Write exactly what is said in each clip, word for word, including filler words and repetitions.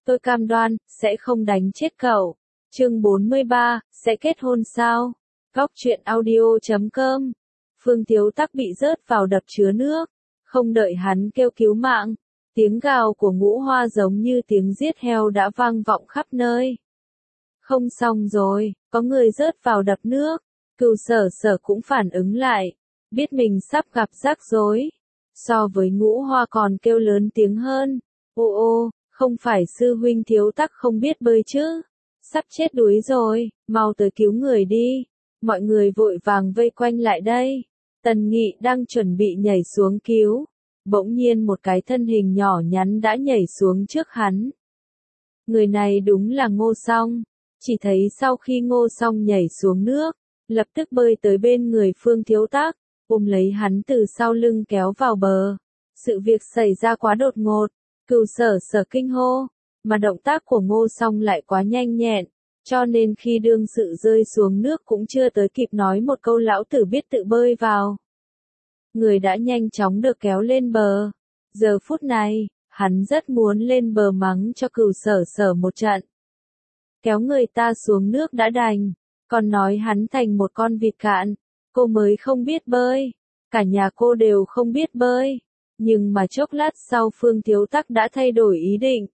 tôi cam đoan, sẽ không đánh chết cậu. Chương bốn mươi ba, sẽ kết hôn sao? Góc truyện audio chấm com. Phương Thiếu Tắc bị rớt vào đập chứa nước, không đợi hắn kêu cứu mạng, tiếng gào của Ngũ Hoa giống như tiếng giết heo đã vang vọng khắp nơi. Không xong rồi, có người rớt vào đập nước. Cửu Sở Sở cũng phản ứng lại, biết mình sắp gặp rắc rối. So với Ngũ Hoa còn kêu lớn tiếng hơn. Ô ô, không phải sư huynh Thiếu Tắc không biết bơi chứ? Sắp chết đuối rồi, mau tới cứu người đi. Mọi người vội vàng vây quanh lại đây. Tần Nghị đang chuẩn bị nhảy xuống cứu. Bỗng nhiên một cái thân hình nhỏ nhắn đã nhảy xuống trước hắn. Người này đúng là Ngô Song. Chỉ thấy sau khi Ngô Song nhảy xuống nước, lập tức bơi tới bên người Phương Thiếu Tắc, ôm lấy hắn từ sau lưng kéo vào bờ. Sự việc xảy ra quá đột ngột, Cửu Sở Sở kinh hô, mà động tác của Ngô Song lại quá nhanh nhẹn, cho nên khi đương sự rơi xuống nước cũng chưa tới kịp nói một câu lão tử biết tự bơi vào. Người đã nhanh chóng được kéo lên bờ. Giờ phút này, hắn rất muốn lên bờ mắng cho Cửu Sở Sở một trận. Kéo người ta xuống nước đã đành, còn nói hắn thành một con vịt cạn, cô mới không biết bơi, cả nhà cô đều không biết bơi. Nhưng mà chốc lát sau Phương Thiếu Tắc đã thay đổi ý định.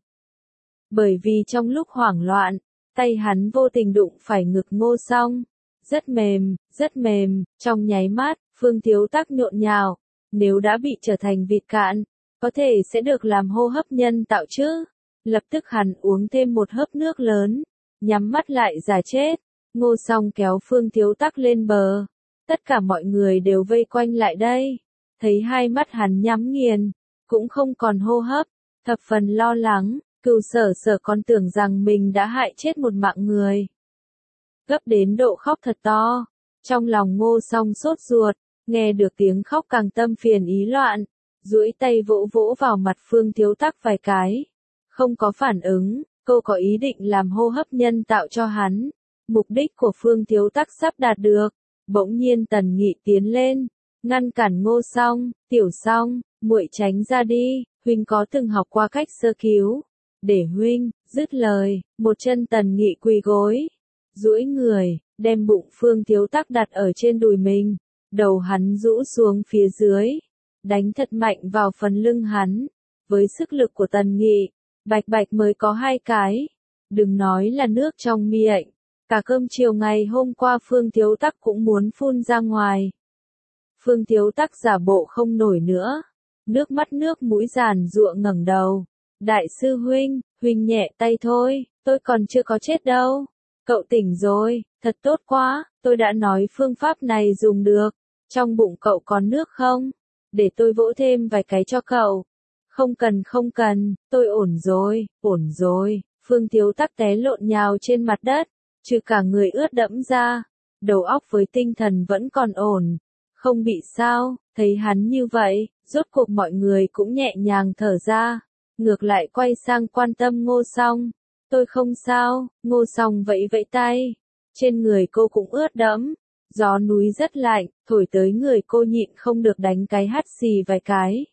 Bởi vì trong lúc hoảng loạn, tay hắn vô tình đụng phải ngực Ngô Song. Rất mềm, rất mềm, trong nháy mắt, Phương Thiếu Tắc nhộn nhào. Nếu đã bị trở thành vịt cạn, có thể sẽ được làm hô hấp nhân tạo chứ. Lập tức hắn uống thêm một hớp nước lớn, nhắm mắt lại giả chết. Ngô Song kéo Phương Thiếu Tắc lên bờ. Tất cả mọi người đều vây quanh lại đây. Thấy hai mắt hắn nhắm nghiền, cũng không còn hô hấp, thập phần lo lắng. Cửu Sở Sở còn tưởng rằng mình đã hại chết một mạng người. Gấp đến độ khóc thật to. Trong lòng Ngô Song sốt ruột, nghe được tiếng khóc càng tâm phiền ý loạn. Duỗi tay vỗ vỗ vào mặt Phương Thiếu Tắc vài cái. Không có phản ứng, cô có ý định làm hô hấp nhân tạo cho hắn. Mục đích của Phương Thiếu Tắc sắp đạt được. Bỗng nhiên Tần Nghị tiến lên, ngăn cản Ngô Song. Tiểu Song, muội tránh ra đi, huynh có từng học qua cách sơ cứu. Để huynh. Dứt lời, một chân Tần Nghị quỳ gối, duỗi người, đem bụng Phương Thiếu Tắc đặt ở trên đùi mình, đầu hắn rũ xuống phía dưới, đánh thật mạnh vào phần lưng hắn. Với sức lực của Tần Nghị, bạch bạch mới có hai cái. Đừng nói là nước trong miệng, cả cơm chiều ngày hôm qua Phương Thiếu Tắc cũng muốn phun ra ngoài. Phương Thiếu Tắc giả bộ không nổi nữa, nước mắt nước mũi giàn giụa ngẩng đầu. Đại sư huynh, huynh nhẹ tay thôi, tôi còn chưa có chết đâu. Cậu tỉnh rồi, thật tốt quá, tôi đã nói phương pháp này dùng được. Trong bụng cậu còn nước không? Để tôi vỗ thêm vài cái cho cậu. Không cần không cần, tôi ổn rồi, ổn rồi. Phương Thiếu Tắc té lộn nhào trên mặt đất, trừ cả người ướt đẫm ra. Đầu óc với tinh thần vẫn còn ổn, không bị sao. Thấy hắn như vậy, rốt cuộc mọi người cũng nhẹ nhàng thở ra. Ngược lại quay sang quan tâm Ngô Song. Tôi không sao. Ngô Song vẫy vẫy tay. Trên người cô cũng ướt đẫm. Gió núi rất lạnh, thổi tới người cô nhịn không được đánh cái hắt xì vài cái.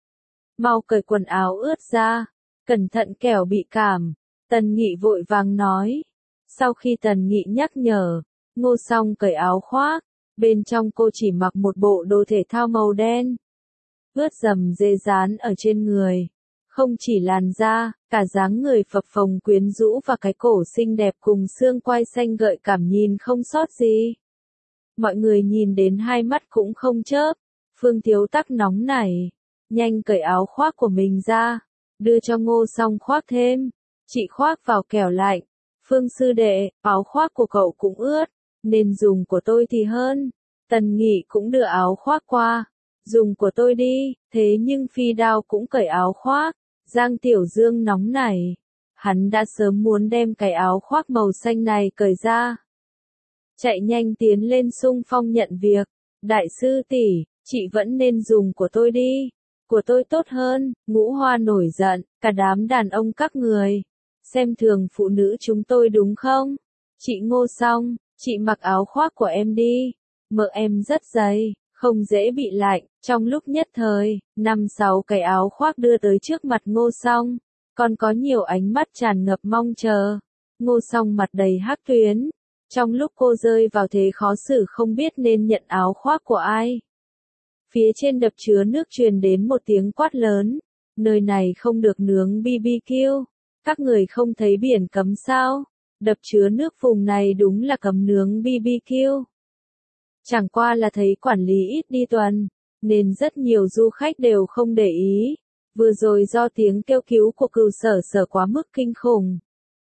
Mau cởi quần áo ướt ra. Cẩn thận kẻo bị cảm. Tần Nghị vội vàng nói. Sau khi Tần Nghị nhắc nhở, Ngô Song cởi áo khoác. Bên trong cô chỉ mặc một bộ đồ thể thao màu đen. Ướt rầm rê dán ở trên người. Không chỉ làn da, cả dáng người phập phồng quyến rũ và cái cổ xinh đẹp cùng xương quai xanh gợi cảm nhìn không sót gì. Mọi người nhìn đến hai mắt cũng không chớp. Phương Thiếu Tắc nóng nảy, nhanh cởi áo khoác của mình ra, đưa cho Ngô Song khoác thêm. Chị khoác vào kẻo lạnh. Phương sư đệ, áo khoác của cậu cũng ướt, nên dùng của tôi thì hơn. Tần Nghị cũng đưa áo khoác qua. Dùng của tôi đi. Thế nhưng Phi Đao cũng cởi áo khoác. Giang Tiểu Dương nóng nảy. Hắn đã sớm muốn đem cái áo khoác màu xanh này cởi ra. Chạy nhanh tiến lên xung phong nhận việc. Đại sư tỷ, chị vẫn nên dùng của tôi đi. Của tôi tốt hơn. Ngũ Hoa nổi giận, cả đám đàn ông các người. Xem thường phụ nữ chúng tôi đúng không? Chị Ngô Song, chị mặc áo khoác của em đi. Mỡ em rất dày, không dễ bị lạnh. Trong lúc nhất thời, năm sáu cái áo khoác đưa tới trước mặt Ngô Song. Còn có nhiều ánh mắt tràn ngập mong chờ. Ngô Song mặt đầy hắc tuyến. Trong lúc cô rơi vào thế khó xử không biết nên nhận áo khoác của ai. Phía trên đập chứa nước truyền đến một tiếng quát lớn. Nơi này không được nướng bê bê kiu. Các người không thấy biển cấm sao? Đập chứa nước vùng này đúng là cấm nướng bê bê kiu. Chẳng qua là thấy quản lý ít đi tuần, nên rất nhiều du khách đều không để ý. Vừa rồi do tiếng kêu cứu của cừu sở sở quá mức kinh khủng.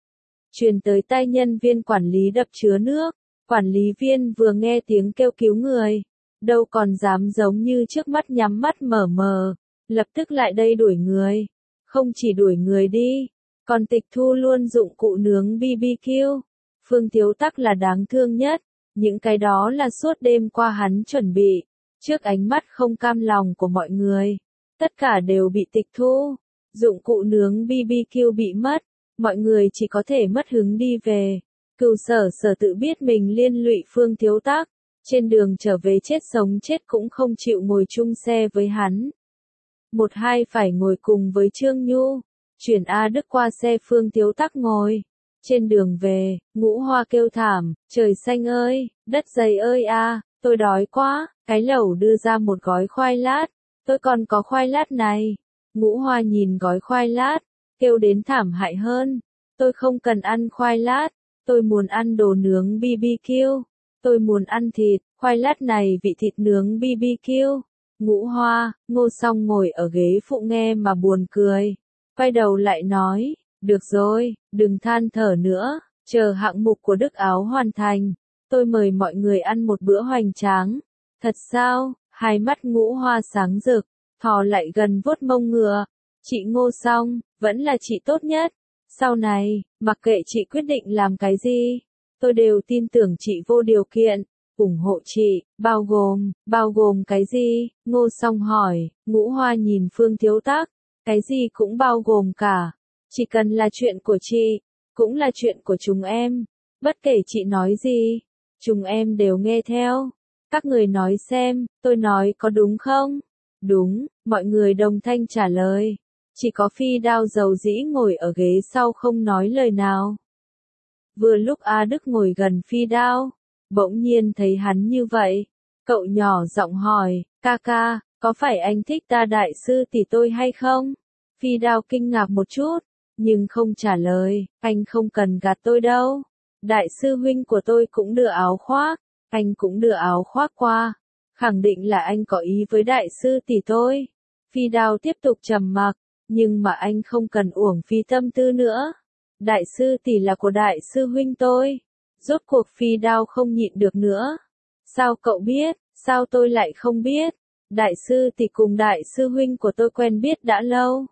Truyền tới tai nhân viên quản lý đập chứa nước, quản lý viên vừa nghe tiếng kêu cứu người, đâu còn dám giống như trước mắt nhắm mắt mở mờ, lập tức lại đây đuổi người. Không chỉ đuổi người đi, còn tịch thu luôn dụng cụ nướng bê bê kiu. Phương Thiếu Tắc là đáng thương nhất, những cái đó là suốt đêm qua hắn chuẩn bị, trước ánh mắt không cam lòng của mọi người. Tất cả đều bị tịch thu, dụng cụ nướng bê bê kiu bị mất, mọi người chỉ có thể mất hứng đi về. Cừu sở sở tự biết mình liên lụy Phương Thiếu Tắc, trên đường trở về chết sống chết cũng không chịu ngồi chung xe với hắn. Một hai phải ngồi cùng với Trương Nhu, chuyển A Đức qua xe Phương Thiếu Tắc ngồi. Trên đường về, Ngũ Hoa kêu thảm, trời xanh ơi, đất dày ơi a, tôi đói quá, cái lẩu đưa ra một gói khoai lát, tôi còn có khoai lát này. Ngũ Hoa nhìn gói khoai lát, kêu đến thảm hại hơn, tôi không cần ăn khoai lát, tôi muốn ăn đồ nướng bê bê kiu, tôi muốn ăn thịt, khoai lát này vị thịt nướng bê bê kiu. Ngũ Hoa, Ngô Song ngồi ở ghế phụ nghe mà buồn cười, quay đầu lại nói, được rồi, đừng than thở nữa, chờ hạng mục của Đức Áo hoàn thành, tôi mời mọi người ăn một bữa hoành tráng. Thật sao? Hai mắt Ngũ Hoa sáng rực, thò lại gần vuốt mông ngựa. Chị Ngô Song, vẫn là chị tốt nhất. Sau này, mặc kệ chị quyết định làm cái gì, tôi đều tin tưởng chị vô điều kiện, ủng hộ chị, bao gồm, bao gồm cái gì? Ngô Song hỏi. Ngũ Hoa nhìn Phương Thiếu Tắc, cái gì cũng bao gồm cả. Chỉ cần là chuyện của chị, cũng là chuyện của chúng em. Bất kể chị nói gì, chúng em đều nghe theo. Các người nói xem, tôi nói có đúng không? Đúng, mọi người đồng thanh trả lời. Chỉ có Phi Đao dầu dĩ ngồi ở ghế sau không nói lời nào. Vừa lúc A Đức ngồi gần Phi Đao, bỗng nhiên thấy hắn như vậy. Cậu nhỏ giọng hỏi, ca ca, có phải anh thích ta đại sư tỷ tôi hay không? Phi Đao kinh ngạc một chút, nhưng không trả lời, anh không cần gạt tôi đâu. Đại sư huynh của tôi cũng đưa áo khoác, anh cũng đưa áo khoác qua. Khẳng định là anh có ý với đại sư tỷ tôi. Phi Đao tiếp tục trầm mặc, nhưng mà anh không cần uổng phí tâm tư nữa. Đại sư tỷ là của đại sư huynh tôi. Rốt cuộc Phi Đao không nhịn được nữa. Sao cậu biết, sao tôi lại không biết? Đại sư tỷ cùng đại sư huynh của tôi quen biết đã lâu.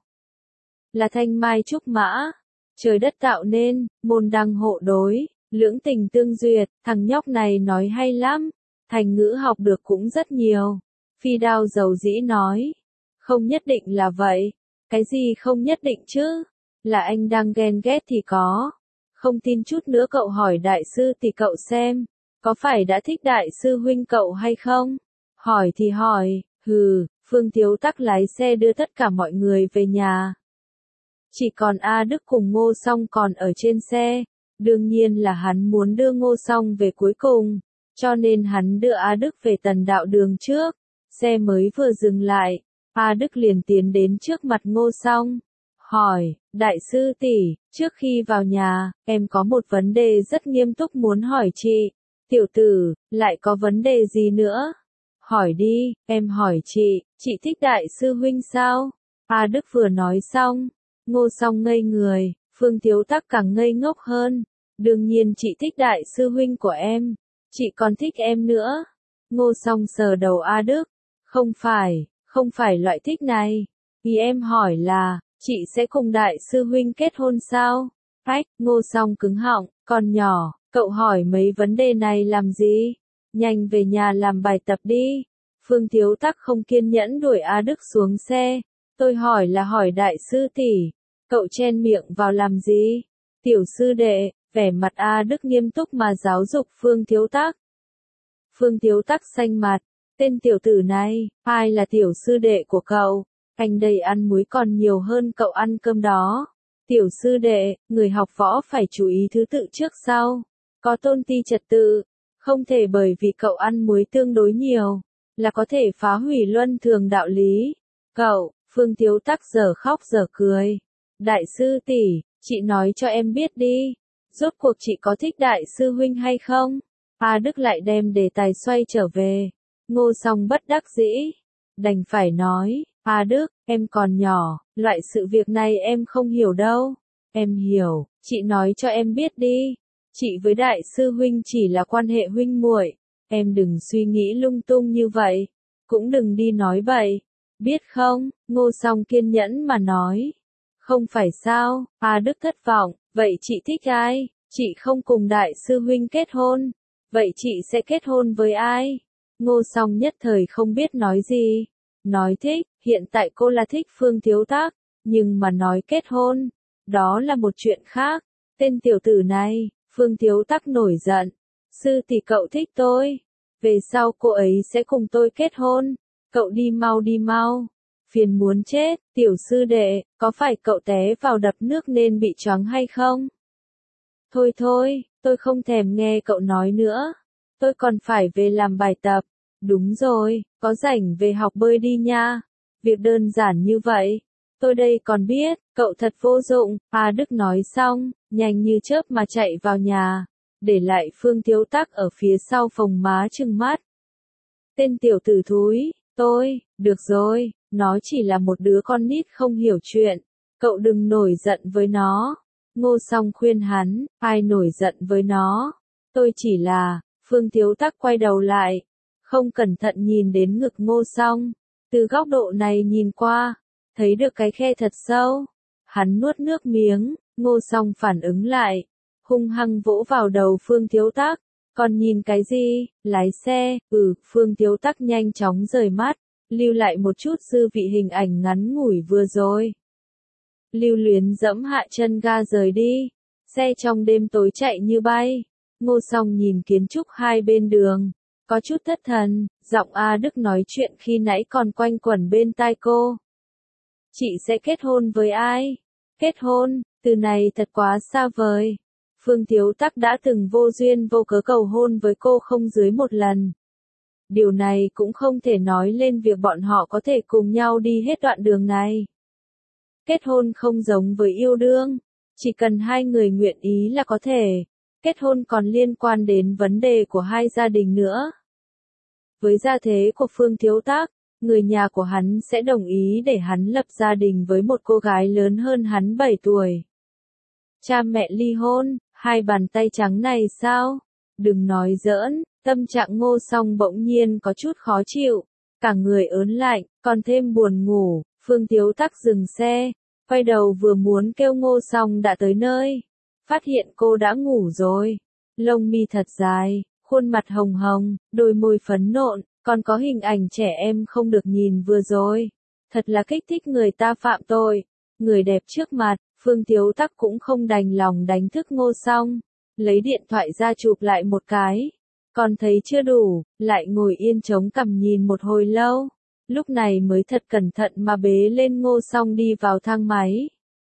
Là thanh mai trúc mã, trời đất tạo nên, môn đăng hộ đối, lưỡng tình tương duyệt, thằng nhóc này nói hay lắm, thành ngữ học được cũng rất nhiều. Phi Đao dầu dĩ nói, không nhất định là vậy, cái gì không nhất định chứ, là anh đang ghen ghét thì có. Không tin chút nữa cậu hỏi đại sư thì cậu xem, có phải đã thích đại sư huynh cậu hay không? Hỏi thì hỏi, hừ, Phương Thiếu Tắc lái xe đưa tất cả mọi người về nhà. Chỉ còn A Đức cùng Ngô Song còn ở trên xe, đương nhiên là hắn muốn đưa Ngô Song về cuối cùng, cho nên hắn đưa A Đức về tần đạo đường trước. Xe mới vừa dừng lại, A Đức liền tiến đến trước mặt Ngô Song, hỏi, đại sư tỷ, trước khi vào nhà, em có một vấn đề rất nghiêm túc muốn hỏi chị. Tiểu tử, lại có vấn đề gì nữa? Hỏi đi, em hỏi chị, chị thích đại sư huynh sao? A Đức vừa nói xong, Ngô Song ngây người, Phương Thiếu Tắc càng ngây ngốc hơn. Đương nhiên chị thích đại sư huynh của em, chị còn thích em nữa. Ngô Song sờ đầu A Đức, không phải, không phải loại thích này. Vì em hỏi là, chị sẽ cùng đại sư huynh kết hôn sao? Ách, Ngô Song cứng họng, con nhỏ, cậu hỏi mấy vấn đề này làm gì? Nhanh về nhà làm bài tập đi. Phương Thiếu Tắc không kiên nhẫn đuổi A Đức xuống xe. Tôi hỏi là hỏi đại sư tỷ, cậu chen miệng vào làm gì? Tiểu sư đệ, vẻ mặt A Đức nghiêm túc mà giáo dục Phương Thiếu Tắc. Phương Thiếu Tắc xanh mặt, tên tiểu tử này, ai là tiểu sư đệ của cậu? Anh đây ăn muối còn nhiều hơn cậu ăn cơm đó. Tiểu sư đệ, người học võ phải chú ý thứ tự trước sau, có tôn ti trật tự, không thể bởi vì cậu ăn muối tương đối nhiều, là có thể phá hủy luân thường đạo lý. Cậu, Phương Thiếu Tắc giờ khóc giờ cười. Đại sư tỷ, chị nói cho em biết đi, rốt cuộc chị có thích đại sư huynh hay không? A Đức lại đem đề tài xoay trở về. Ngô Song bất đắc dĩ, đành phải nói, A Đức, em còn nhỏ, loại sự việc này em không hiểu đâu. Em hiểu, chị nói cho em biết đi. Chị với đại sư huynh chỉ là quan hệ huynh muội, em đừng suy nghĩ lung tung như vậy, cũng đừng đi nói bậy, biết không? Ngô Song kiên nhẫn mà nói. Không phải sao? A Đức thất vọng, vậy chị thích ai? Chị không cùng đại sư huynh kết hôn, vậy chị sẽ kết hôn với ai? Ngô Song nhất thời không biết nói gì. Nói thích, hiện tại cô là thích Phương Thiếu Tắc, nhưng mà nói kết hôn, đó là một chuyện khác. Tên tiểu tử này, Phương Thiếu Tắc nổi giận. Sư tỷ cậu thích tôi, về sau cô ấy sẽ cùng tôi kết hôn. Cậu đi mau đi mau. Phiền muốn chết, tiểu sư đệ, có phải cậu té vào đập nước nên bị choáng hay không? Thôi thôi, tôi không thèm nghe cậu nói nữa. Tôi còn phải về làm bài tập. Đúng rồi, có rảnh về học bơi đi nha. Việc đơn giản như vậy. Tôi đây còn biết, cậu thật vô dụng. A Đức nói xong, nhanh như chớp mà chạy vào nhà, để lại Phương Thiếu Tắc ở phía sau phòng má trừng mắt. Tên tiểu tử thúi, tôi, được rồi, nó chỉ là một đứa con nít không hiểu chuyện. Cậu đừng nổi giận với nó. Ngô Song khuyên hắn, ai nổi giận với nó. Tôi chỉ là, Phương Thiếu Tắc quay đầu lại, không cẩn thận nhìn đến ngực Ngô Song. Từ góc độ này nhìn qua, thấy được cái khe thật sâu. Hắn nuốt nước miếng, Ngô Song phản ứng lại, hung hăng vỗ vào đầu Phương Thiếu Tắc. Còn nhìn cái gì? Lái xe. Ừ, Phương Thiếu Tắc nhanh chóng rời mắt, lưu lại một chút dư vị hình ảnh ngắn ngủi vừa rồi. Lưu Luyến dẫm hạ chân ga rời đi. Xe trong đêm tối chạy như bay. Ngô Song nhìn kiến trúc hai bên đường, có chút thất thần. Giọng A Đức nói chuyện khi nãy còn quanh quẩn bên tai cô. Chị sẽ kết hôn với ai? Kết hôn, từ này thật quá xa vời. Phương Thiếu Tắc đã từng vô duyên vô cớ cầu hôn với cô không dưới một lần. Điều này cũng không thể nói lên việc bọn họ có thể cùng nhau đi hết đoạn đường này. Kết hôn không giống với yêu đương, chỉ cần hai người nguyện ý là có thể. Kết hôn còn liên quan đến vấn đề của hai gia đình nữa. Với gia thế của Phương Thiếu Tắc, người nhà của hắn sẽ đồng ý để hắn lập gia đình với một cô gái lớn hơn hắn bảy tuổi. Cha mẹ ly hôn, hai bàn tay trắng này sao? Đừng nói giỡn, tâm trạng Ngô Song bỗng nhiên có chút khó chịu, cả người ớn lạnh, còn thêm buồn ngủ. Phương Thiếu Tắc dừng xe, quay đầu vừa muốn kêu Ngô Song đã tới nơi, phát hiện cô đã ngủ rồi. Lông mi thật dài, khuôn mặt hồng hồng, đôi môi phấn nộn, còn có hình ảnh trẻ em không được nhìn vừa rồi. Thật là kích thích người ta phạm tội. Người đẹp trước mặt, Phương Thiếu Tắc cũng không đành lòng đánh thức Ngô Song, lấy điện thoại ra chụp lại một cái. Còn thấy chưa đủ, lại ngồi yên chống cằm nhìn một hồi lâu. Lúc này mới thật cẩn thận mà bế lên Ngô Song đi vào thang máy.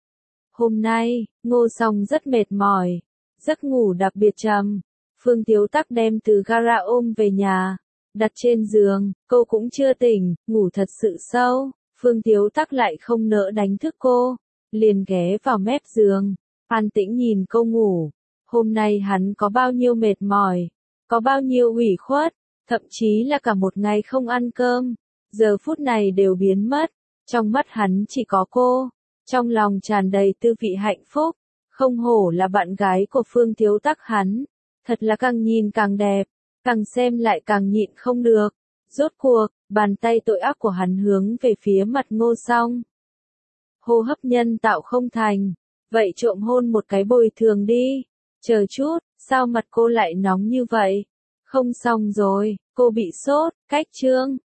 Hôm nay, Ngô Song rất mệt mỏi, giấc ngủ đặc biệt trầm. Phương Thiếu Tắc đem từ gara ôm về nhà, đặt trên giường, cô cũng chưa tỉnh, ngủ thật sự sâu. Phương Thiếu Tắc lại không nỡ đánh thức cô, liền ghé vào mép giường, an tĩnh nhìn cô ngủ. Hôm nay hắn có bao nhiêu mệt mỏi, có bao nhiêu ủy khuất, thậm chí là cả một ngày không ăn cơm, giờ phút này đều biến mất. Trong mắt hắn chỉ có cô, trong lòng tràn đầy tư vị hạnh phúc. Không hổ là bạn gái của Phương Thiếu Tắc hắn, thật là càng nhìn càng đẹp, càng xem lại càng nhịn không được. Rốt cuộc, bàn tay tội ác của hắn hướng về phía mặt Ngô Song. Hô hấp nhân tạo không thành, vậy trộm hôn một cái bồi thường đi. Chờ chút, sao mặt cô lại nóng như vậy? Không xong rồi, cô bị sốt, cách chương.